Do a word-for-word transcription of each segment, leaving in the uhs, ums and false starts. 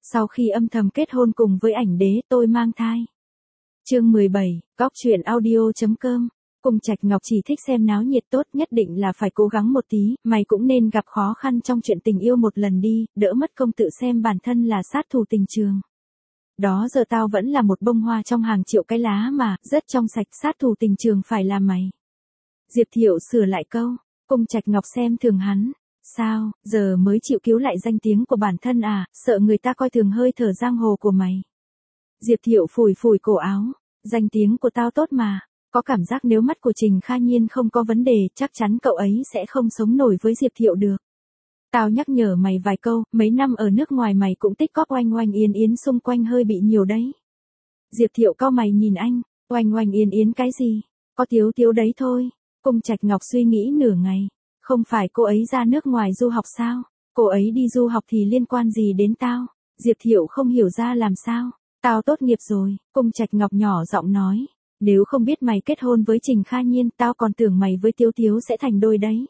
Sau khi âm thầm kết hôn cùng với ảnh đế, tôi mang thai. Chương mười bảy, góc truyện audio chấm com. Cùng Trạch Ngọc chỉ thích xem náo nhiệt tốt, nhất định là phải cố gắng một tí, mày cũng nên gặp khó khăn trong chuyện tình yêu một lần đi, đỡ mất công tự xem bản thân là sát thủ tình trường. Đó giờ tao vẫn là một bông hoa trong hàng triệu cái lá mà, rất trong sạch, sát thủ tình trường phải là mày. Diệp Thiệu sửa lại câu, Cùng Trạch Ngọc xem thường hắn. Sao, giờ mới chịu cứu lại danh tiếng của bản thân à, sợ người ta coi thường hơi thở giang hồ của mày. Diệp Thiệu phủi phủi cổ áo, danh tiếng của tao tốt mà, có cảm giác nếu mắt của Trình Kha Nhiên không có vấn đề, chắc chắn cậu ấy sẽ không sống nổi với Diệp Thiệu được. Tao nhắc nhở mày vài câu, mấy năm ở nước ngoài mày cũng tích cóp oanh oanh yến yến xung quanh hơi bị nhiều đấy. Diệp Thiệu cau mày nhìn anh, oanh oanh yến yến cái gì, có thiếu thiếu đấy thôi. Cùng Trạch Ngọc suy nghĩ nửa ngày. Không phải cô ấy ra nước ngoài du học sao? Cô ấy đi du học thì liên quan gì đến tao? Diệp Thiệu không hiểu ra làm sao. Tao tốt nghiệp rồi, Cùng Trạch Ngọc nhỏ giọng nói. Nếu không biết mày kết hôn với Trình Kha Nhiên, tao còn tưởng mày với Tiếu Tiếu sẽ thành đôi đấy.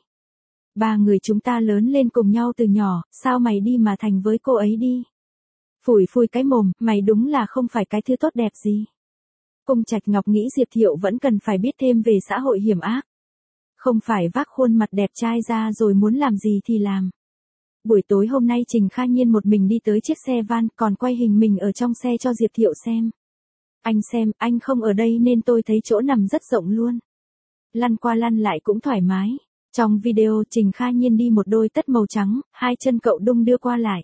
Ba người chúng ta lớn lên cùng nhau từ nhỏ, sao mày đi mà thành với cô ấy đi? Phủi phủi cái mồm, mày đúng là không phải cái thứ tốt đẹp gì. Cùng Trạch Ngọc nghĩ Diệp Thiệu vẫn cần phải biết thêm về xã hội hiểm ác. Không phải vác khuôn mặt đẹp trai ra rồi muốn làm gì thì làm. Buổi tối hôm nay Trình Kha Nhiên một mình đi tới chiếc xe van, còn quay hình mình ở trong xe cho Diệp Thiệu xem. Anh xem, anh không ở đây nên tôi thấy chỗ nằm rất rộng luôn. Lăn qua lăn lại cũng thoải mái. Trong video Trình Kha Nhiên đi một đôi tất màu trắng, hai chân cậu đung đưa qua lại.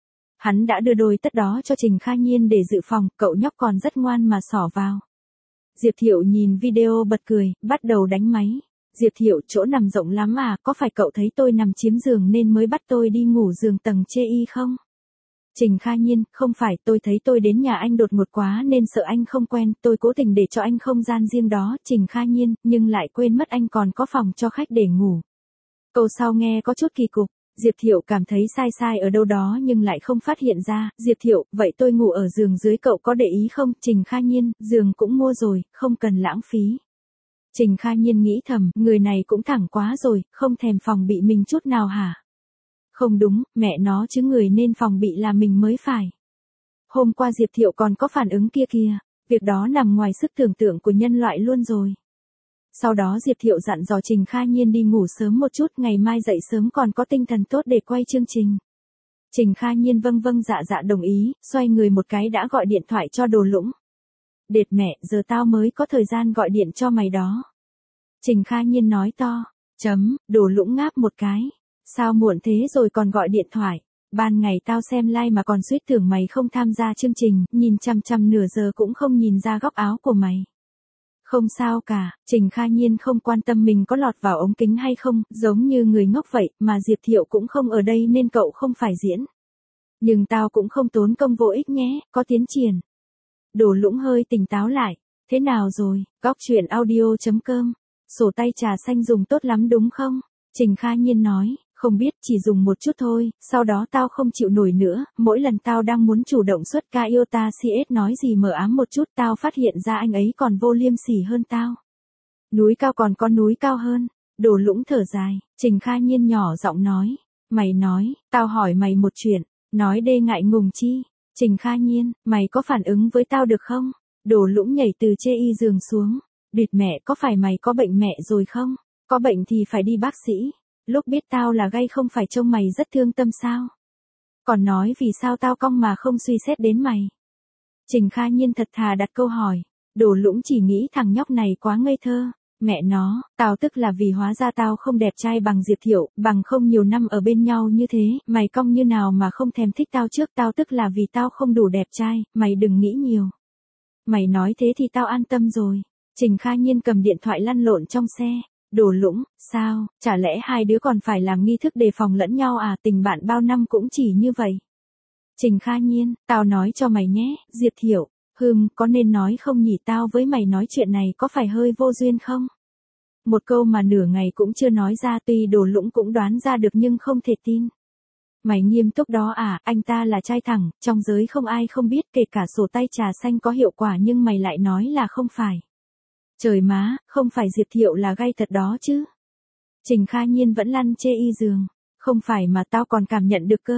Hắn đã đưa đôi tất đó cho Trình Kha Nhiên để dự phòng, cậu nhóc còn rất ngoan mà xỏ vào. Diệp Thiệu nhìn video bật cười, bắt đầu đánh máy. Diệp Thiệu, chỗ nằm rộng lắm à, có phải cậu thấy tôi nằm chiếm giường nên mới bắt tôi đi ngủ giường tầng chê y không? Trình Kha Nhiên, không phải, tôi thấy tôi đến nhà anh đột ngột quá nên sợ anh không quen, tôi cố tình để cho anh không gian riêng đó, Trình Kha Nhiên, nhưng lại quên mất anh còn có phòng cho khách để ngủ. Câu sau nghe có chút kỳ cục, Diệp Thiệu cảm thấy sai sai ở đâu đó nhưng lại không phát hiện ra, Diệp Thiệu, vậy tôi ngủ ở giường dưới cậu có để ý không? Trình Kha Nhiên, giường cũng mua rồi, không cần lãng phí. Trình Kha Nhiên nghĩ thầm, người này cũng thẳng quá rồi, không thèm phòng bị mình chút nào hả? Không đúng, mẹ nó chứ người nên phòng bị là mình mới phải. Hôm qua Diệp Thiệu còn có phản ứng kia kìa, việc đó nằm ngoài sức tưởng tượng của nhân loại luôn rồi. Sau đó Diệp Thiệu dặn dò Trình Kha Nhiên đi ngủ sớm một chút, ngày mai dậy sớm còn có tinh thần tốt để quay chương trình. Trình Kha Nhiên vâng vâng dạ dạ đồng ý, xoay người một cái đã gọi điện thoại cho Đồ Lũng. Đệt mẹ, giờ tao mới có thời gian gọi điện cho mày đó. Trình Kha Nhiên nói to, chấm, Đồ Lũng ngáp một cái. Sao muộn thế rồi còn gọi điện thoại? Ban ngày tao xem live mà còn suýt tưởng mày không tham gia chương trình, nhìn chằm chằm nửa giờ cũng không nhìn ra góc áo của mày. Không sao cả, Trình Kha Nhiên không quan tâm mình có lọt vào ống kính hay không, giống như người ngốc vậy, mà Diệp Thiệu cũng không ở đây nên cậu không phải diễn. Nhưng tao cũng không tốn công vô ích nhé, có tiến triển. Đồ Lũng hơi tỉnh táo lại. Thế nào rồi, góc truyện audio chấm com. Sổ tay trà xanh dùng tốt lắm đúng không? Trình Kha Nhiên nói, không biết, chỉ dùng một chút thôi, sau đó tao không chịu nổi nữa, mỗi lần tao đang muốn chủ động xuất ca Iota xê ét nói gì mờ ám một chút tao phát hiện ra anh ấy còn vô liêm sỉ hơn tao. Núi cao còn có núi cao hơn. Đồ Lũng thở dài, Trình Kha Nhiên nhỏ giọng nói, mày nói, tao hỏi mày một chuyện, nói đê ngại ngùng chi. Trình Kha Nhiên, mày có phản ứng với tao được không? Đồ Lũng nhảy từ chê y giường xuống. Địt mẹ, có phải mày có bệnh mẹ rồi không? Có bệnh thì phải đi bác sĩ. Lúc biết tao là gay không phải trông mày rất thương tâm sao? Còn nói vì sao tao cong mà không suy xét đến mày? Trình Kha Nhiên thật thà đặt câu hỏi. Đồ Lũng chỉ nghĩ thằng nhóc này quá ngây thơ. Mẹ nó, tao tức là vì hóa ra tao không đẹp trai bằng Diệp Thiệu, bằng không nhiều năm ở bên nhau như thế, mày cong như nào mà không thèm thích tao trước, tao tức là vì tao không đủ đẹp trai, mày đừng nghĩ nhiều. Mày nói thế thì tao an tâm rồi. Trình Kha Nhiên cầm điện thoại lăn lộn trong xe. Đồ Lũng, sao, chả lẽ hai đứa còn phải làm nghi thức đề phòng lẫn nhau à, tình bạn bao năm cũng chỉ như vậy. Trình Kha Nhiên, tao nói cho mày nhé, Diệp Thiệu, hừm, có nên nói không nhỉ, tao với mày nói chuyện này có phải hơi vô duyên không? Một câu mà nửa ngày cũng chưa nói ra, tuy Đồ Lũng cũng đoán ra được nhưng không thể tin. Mày nghiêm túc đó à, anh ta là trai thẳng, trong giới không ai không biết, kể cả sổ tay trà xanh có hiệu quả nhưng mày lại nói là không phải. Trời má, không phải Diệp Thiệu là gay thật đó chứ. Trình Kha Nhiên vẫn lăn chê y giường. Không phải mà tao còn cảm nhận được cơ.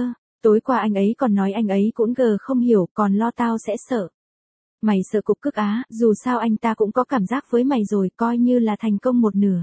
Tối qua anh ấy còn nói anh ấy cũng gờ không hiểu, còn lo tao sẽ sợ. Mày sợ cục cức á, dù sao anh ta cũng có cảm giác với mày rồi, coi như là thành công một nửa.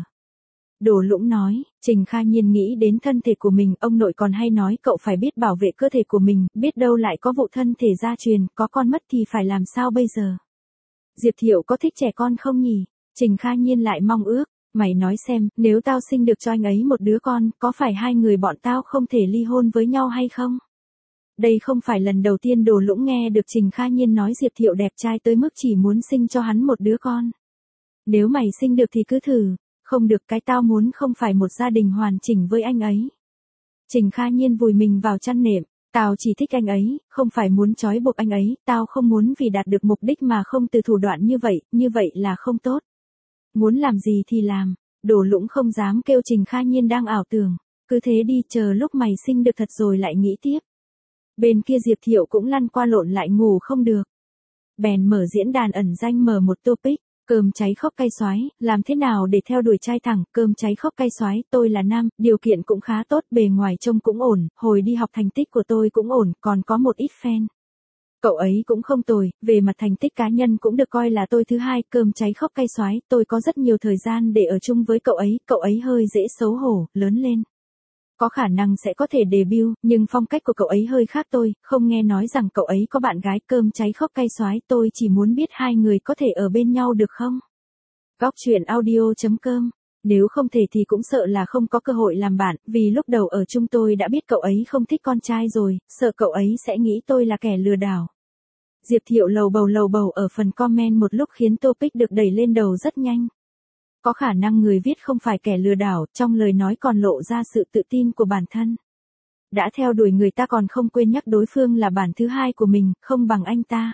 Đỗ Lũng nói, Trình Kha Nhiên nghĩ đến thân thể của mình, ông nội còn hay nói cậu phải biết bảo vệ cơ thể của mình, biết đâu lại có vụ thân thể gia truyền, có con mất thì phải làm sao bây giờ. Diệp Thiệu có thích trẻ con không nhỉ? Trình Kha Nhiên lại mong ước, mày nói xem, nếu tao sinh được cho anh ấy một đứa con, có phải hai người bọn tao không thể ly hôn với nhau hay không? Đây không phải lần đầu tiên Đỗ Lũng nghe được Trình Kha Nhiên nói Diệp Thiệu đẹp trai tới mức chỉ muốn sinh cho hắn một đứa con. Nếu mày sinh được thì cứ thử, không được cái tao muốn không phải một gia đình hoàn chỉnh với anh ấy. Trình Kha Nhiên vùi mình vào chăn nệm, tao chỉ thích anh ấy, không phải muốn trói buộc anh ấy, tao không muốn vì đạt được mục đích mà không từ thủ đoạn như vậy, như vậy là không tốt. Muốn làm gì thì làm, Đỗ Lũng không dám kêu Trình Kha Nhiên đang ảo tưởng, cứ thế đi chờ lúc mày sinh được thật rồi lại nghĩ tiếp. Bên kia Diệp Thiệu cũng lăn qua lộn lại ngủ không được. Bèn mở diễn đàn ẩn danh mở một topic, cơm cháy khóc cay xoái, làm thế nào để theo đuổi trai thẳng, cơm cháy khóc cay xoái, tôi là nam, điều kiện cũng khá tốt, bề ngoài trông cũng ổn, hồi đi học thành tích của tôi cũng ổn, còn có một ít fan. Cậu ấy cũng không tồi, về mặt thành tích cá nhân cũng được coi là tôi thứ hai, cơm cháy khóc cay xoái, tôi có rất nhiều thời gian để ở chung với cậu ấy, cậu ấy hơi dễ xấu hổ, lớn lên. Có khả năng sẽ có thể debut, nhưng phong cách của cậu ấy hơi khác tôi, không nghe nói rằng cậu ấy có bạn gái, cơm cháy khóc cay xoái, tôi chỉ muốn biết hai người có thể ở bên nhau được không? Góc truyện audio chấm com, nếu không thể thì cũng sợ là không có cơ hội làm bạn, vì lúc đầu ở chung tôi đã biết cậu ấy không thích con trai rồi, sợ cậu ấy sẽ nghĩ tôi là kẻ lừa đảo. Diệp Thiệu lầu bầu lầu bầu ở phần comment một lúc khiến topic được đẩy lên đầu rất nhanh. Có khả năng người viết không phải kẻ lừa đảo, trong lời nói còn lộ ra sự tự tin của bản thân. Đã theo đuổi người ta còn không quên nhắc đối phương là bản thứ hai của mình, không bằng anh ta.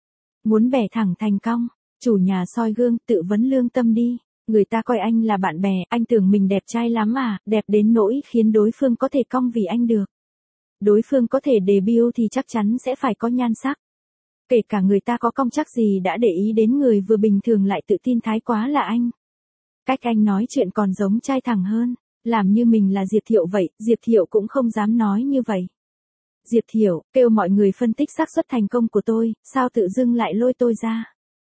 Muốn bẻ thẳng thành cong, chủ nhà soi gương, tự vấn lương tâm đi. Người ta coi anh là bạn bè, anh tưởng mình đẹp trai lắm à, đẹp đến nỗi khiến đối phương có thể cong vì anh được. Đối phương có thể debut thì chắc chắn sẽ phải có nhan sắc. Kể cả người ta có cong chắc gì đã để ý đến người vừa bình thường lại tự tin thái quá là anh. Cách anh nói chuyện còn giống trai thẳng hơn, làm như mình là Diệp Thiệu vậy, Diệp Thiệu cũng không dám nói như vậy. Diệp Thiệu, kêu mọi người phân tích xác suất thành công của tôi, sao tự dưng lại lôi tôi ra.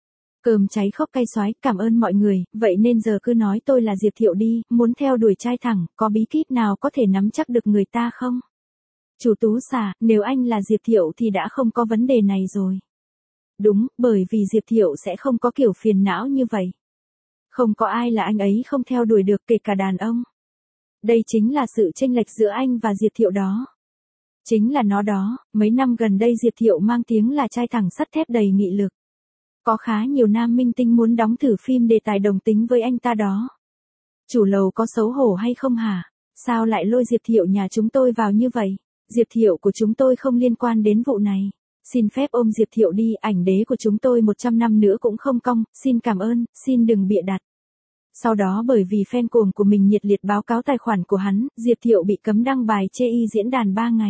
Cơm cháy khóc cay xoái, cảm ơn mọi người, vậy nên giờ cứ nói tôi là Diệp Thiệu đi, muốn theo đuổi trai thẳng, có bí kíp nào có thể nắm chắc được người ta không? Chủ Tú xà, nếu anh là Diệp Thiệu thì đã không có vấn đề này rồi. Đúng, bởi vì Diệp Thiệu sẽ không có kiểu phiền não như vậy. Không có ai là anh ấy không theo đuổi được, kể cả đàn ông. Đây chính là sự chênh lệch giữa anh và Diệp Thiệu đó. Chính là nó đó, mấy năm gần đây Diệp Thiệu mang tiếng là trai thẳng sắt thép đầy nghị lực. Có khá nhiều nam minh tinh muốn đóng thử phim đề tài đồng tính với anh ta đó. Chủ lầu có xấu hổ hay không hả? Sao lại lôi Diệp Thiệu nhà chúng tôi vào như vậy? Diệp Thiệu của chúng tôi không liên quan đến vụ này. Xin phép ôm Diệp Thiệu đi, ảnh đế của chúng tôi một trăm năm nữa cũng không cong, xin cảm ơn, xin đừng bịa đặt. Sau đó bởi vì fan cuồng của mình nhiệt liệt báo cáo tài khoản của hắn, Diệp Thiệu bị cấm đăng bài chê y diễn đàn ba ngày.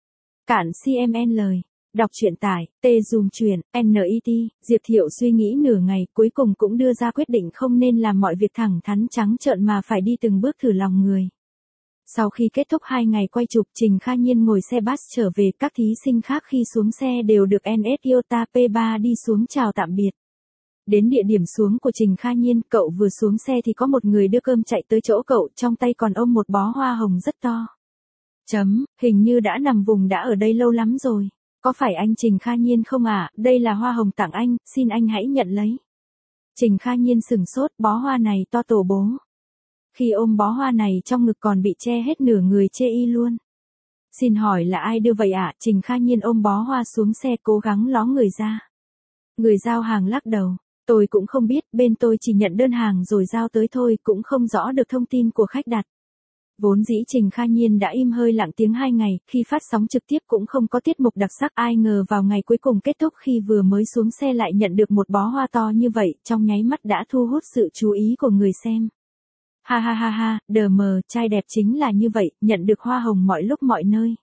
Cản xê em en lời. Đọc truyện tải, T Zoom truyện, en i tê, Diệp Thiệu suy nghĩ nửa ngày, cuối cùng cũng đưa ra quyết định không nên làm mọi việc thẳng thắn trắng trợn mà phải đi từng bước thử lòng người. Sau khi kết thúc hai ngày quay chụp, Trình Kha Nhiên ngồi xe bus trở về, các thí sinh khác khi xuống xe đều được en ét Toyota pê ba đi xuống chào tạm biệt. Đến địa điểm xuống của Trình Kha Nhiên, cậu vừa xuống xe thì có một người đưa cơm chạy tới chỗ cậu, trong tay còn ôm một bó hoa hồng rất to. Chấm, hình như đã nằm vùng đã ở đây lâu lắm rồi. Có phải anh Trình Kha Nhiên không ạ? À? Đây là hoa hồng tặng anh, xin anh hãy nhận lấy. Trình Kha Nhiên sừng sốt, bó hoa này to tổ bố. Khi ôm bó hoa này trong ngực còn bị che hết nửa người chê y luôn. Xin hỏi là ai đưa vậy ạ? À? Trình Kha Nhiên ôm bó hoa xuống xe cố gắng ló người ra. Người giao hàng lắc đầu. Tôi cũng không biết, bên tôi chỉ nhận đơn hàng rồi giao tới thôi, cũng không rõ được thông tin của khách đặt. Vốn dĩ Trình Kha Nhiên đã im hơi lặng tiếng hai ngày, khi phát sóng trực tiếp cũng không có tiết mục đặc sắc, ai ngờ vào ngày cuối cùng kết thúc khi vừa mới xuống xe lại nhận được một bó hoa to như vậy, trong nháy mắt đã thu hút sự chú ý của người xem. Ha ha ha ha, đờ mờ, trai đẹp chính là như vậy, nhận được hoa hồng mọi lúc mọi nơi.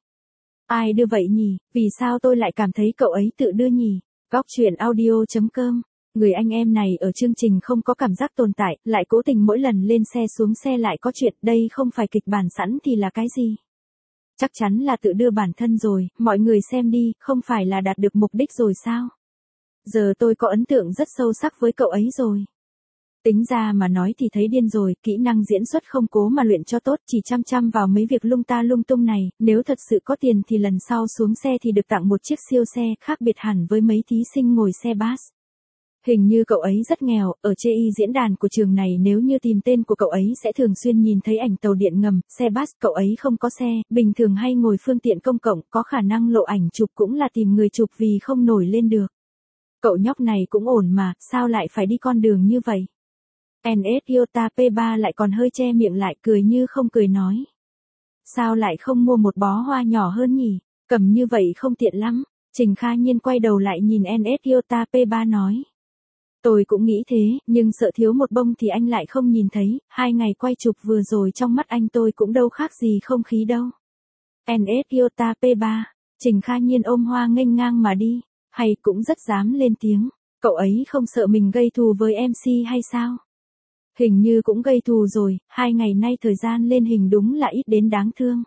Ai đưa vậy nhỉ, vì sao tôi lại cảm thấy cậu ấy tự đưa nhỉ? Góc truyện audio chấm com. Người anh em này ở chương trình không có cảm giác tồn tại, lại cố tình mỗi lần lên xe xuống xe lại có chuyện, đây không phải kịch bản sẵn thì là cái gì? Chắc chắn là tự đưa bản thân rồi, mọi người xem đi, không phải là đạt được mục đích rồi sao? Giờ tôi có ấn tượng rất sâu sắc với cậu ấy rồi. Tính ra mà nói thì thấy điên rồi, kỹ năng diễn xuất không cố mà luyện cho tốt, chỉ chăm chăm vào mấy việc lung ta lung tung này, nếu thật sự có tiền thì lần sau xuống xe thì được tặng một chiếc siêu xe, khác biệt hẳn với mấy thí sinh ngồi xe bus. Hình như cậu ấy rất nghèo, ở chê y diễn đàn của trường này nếu như tìm tên của cậu ấy sẽ thường xuyên nhìn thấy ảnh tàu điện ngầm, xe bus, cậu ấy không có xe, bình thường hay ngồi phương tiện công cộng, có khả năng lộ ảnh chụp cũng là tìm người chụp vì không nổi lên được. Cậu nhóc này cũng ổn mà, sao lại phải đi con đường như vậy? en ét Iota pê ba lại còn hơi che miệng lại cười như không cười nói. Sao lại không mua một bó hoa nhỏ hơn nhỉ? Cầm như vậy không tiện lắm. Trình Kha Nhiên quay đầu lại nhìn en ét Iota pê ba nói. Tôi cũng nghĩ thế, nhưng sợ thiếu một bông thì anh lại không nhìn thấy, hai ngày quay chụp vừa rồi trong mắt anh tôi cũng đâu khác gì không khí đâu. en ét Iota pê ba, Trình Kha Nhiên ôm hoa nghênh ngang mà đi, hay cũng rất dám lên tiếng, cậu ấy không sợ mình gây thù với em xê hay sao? Hình như cũng gây thù rồi, hai ngày nay thời gian lên hình đúng là ít đến đáng thương.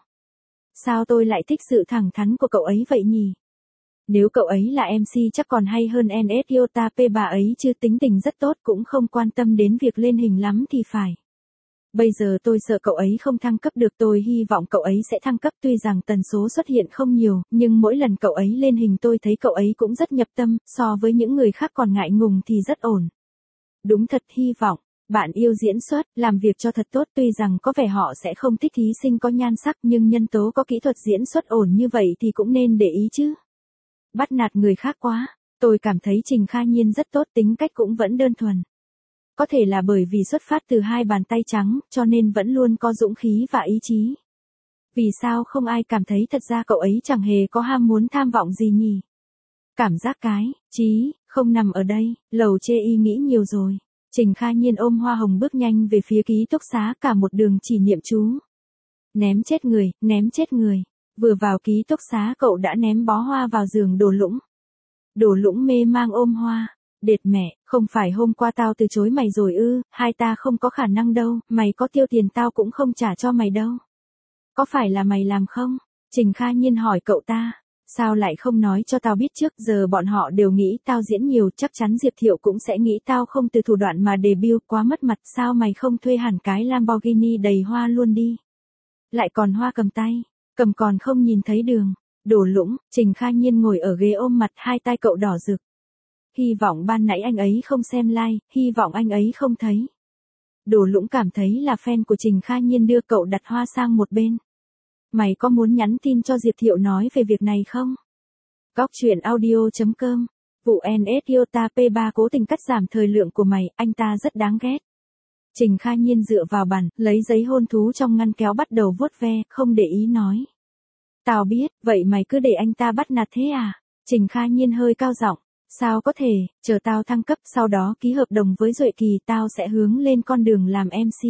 Sao tôi lại thích sự thẳng thắn của cậu ấy vậy nhỉ? Nếu cậu ấy là em xê chắc còn hay hơn en ét Iota pê ba ấy chứ, tính tình rất tốt cũng không quan tâm đến việc lên hình lắm thì phải. Bây giờ tôi sợ cậu ấy không thăng cấp được, tôi hy vọng cậu ấy sẽ thăng cấp, tuy rằng tần số xuất hiện không nhiều, nhưng mỗi lần cậu ấy lên hình tôi thấy cậu ấy cũng rất nhập tâm, so với những người khác còn ngại ngùng thì rất ổn. Đúng thật, hy vọng bạn yêu diễn xuất, làm việc cho thật tốt, tuy rằng có vẻ họ sẽ không thích thí sinh có nhan sắc nhưng nhân tố có kỹ thuật diễn xuất ổn như vậy thì cũng nên để ý chứ. Bắt nạt người khác quá, tôi cảm thấy Trình Kha Nhiên rất tốt, tính cách cũng vẫn đơn thuần. Có thể là bởi vì xuất phát từ hai bàn tay trắng, cho nên vẫn luôn có dũng khí và ý chí. Vì sao không ai cảm thấy thật ra cậu ấy chẳng hề có ham muốn tham vọng gì nhỉ? Cảm giác cái, chí, không nằm ở đây, lầu chê y nghĩ nhiều rồi. Trình Kha Nhiên ôm hoa hồng bước nhanh về phía ký túc xá, cả một đường chỉ niệm chú. Ném chết người, ném chết người. Vừa vào ký túc xá cậu đã ném bó hoa vào giường Đồ Lũng. Đồ Lũng mê mang ôm hoa. Đệt mẹ, không phải hôm qua tao từ chối mày rồi ư, hai ta không có khả năng đâu, mày có tiêu tiền tao cũng không trả cho mày đâu. Có phải là mày làm không? Trình Kha Nhiên hỏi cậu ta. Sao lại không nói cho tao biết trước, giờ bọn họ đều nghĩ tao diễn nhiều, chắc chắn Diệp Thiệu cũng sẽ nghĩ tao không từ thủ đoạn mà debut, quá mất mặt, sao mày không thuê hẳn cái Lamborghini đầy hoa luôn đi. Lại còn hoa cầm tay, cầm còn không nhìn thấy đường. Đồ Lũng, Trình Kha Nhiên ngồi ở ghế ôm mặt, hai tay cậu đỏ rực. Hy vọng ban nãy anh ấy không xem live, hy vọng anh ấy không thấy. Đồ Lũng cảm thấy là fan của Trình Kha Nhiên đưa cậu đặt hoa sang một bên. Mày có muốn nhắn tin cho Diệp Thiệu nói về việc này không? Góc truyện audio chấm com. Vụ en ét Iota pê ba cố tình cắt giảm thời lượng của mày, anh ta rất đáng ghét. Trình Kha Nhiên dựa vào bàn, lấy giấy hôn thú trong ngăn kéo bắt đầu vuốt ve, không để ý nói. Tao biết, vậy mày cứ để anh ta bắt nạt thế à? Trình Kha Nhiên hơi cao giọng. Sao có thể, chờ tao thăng cấp sau đó ký hợp đồng với Duệ Kỳ tao sẽ hướng lên con đường làm em xê.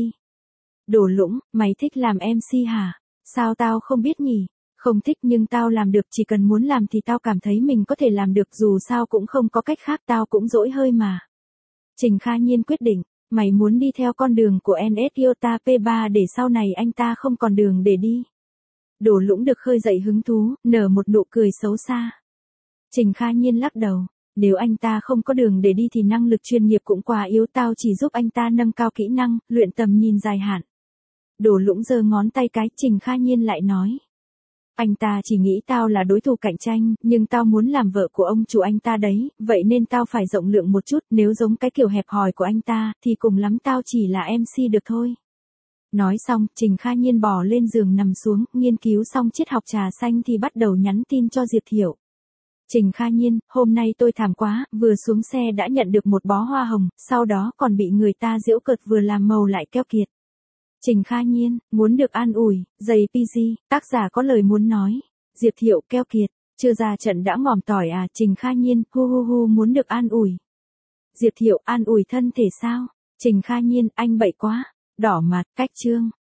Đồ Lũng, mày thích làm em xê hả? Sao tao không biết nhỉ? Không thích nhưng tao làm được, chỉ cần muốn làm thì tao cảm thấy mình có thể làm được, dù sao cũng không có cách khác, tao cũng dỗi hơi mà. Trình Kha Nhiên quyết định, mày muốn đi theo con đường của en ét Iota pê ba để sau này anh ta không còn đường để đi. Đồ Lũng được khơi dậy hứng thú, nở một nụ cười xấu xa. Trình Kha Nhiên lắc đầu, nếu anh ta không có đường để đi thì năng lực chuyên nghiệp cũng quá yếu, tao chỉ giúp anh ta nâng cao kỹ năng, luyện tầm nhìn dài hạn. Đồ Lũng giơ ngón tay cái, Trình Kha Nhiên lại nói. Anh ta chỉ nghĩ tao là đối thủ cạnh tranh, nhưng tao muốn làm vợ của ông chủ anh ta đấy, vậy nên tao phải rộng lượng một chút, nếu giống cái kiểu hẹp hòi của anh ta, thì cùng lắm tao chỉ là em xê được thôi. Nói xong, Trình Kha Nhiên bò lên giường nằm xuống, nghiên cứu xong triết học trà xanh thì bắt đầu nhắn tin cho Diệp Thiệu. Trình Kha Nhiên, hôm nay tôi thảm quá, vừa xuống xe đã nhận được một bó hoa hồng, sau đó còn bị người ta giễu cợt, vừa làm màu lại keo kiệt. Trình Kha Nhiên, muốn được an ủi, giày pê giê, tác giả có lời muốn nói. Diệp Thiệu, keo kiệt, chưa ra trận đã ngòm tỏi à? Trình Kha Nhiên, hu hu hu, muốn được an ủi. Diệp Thiệu, an ủi thân thể sao? Trình Kha Nhiên, anh bậy quá, đỏ mặt, cách chương.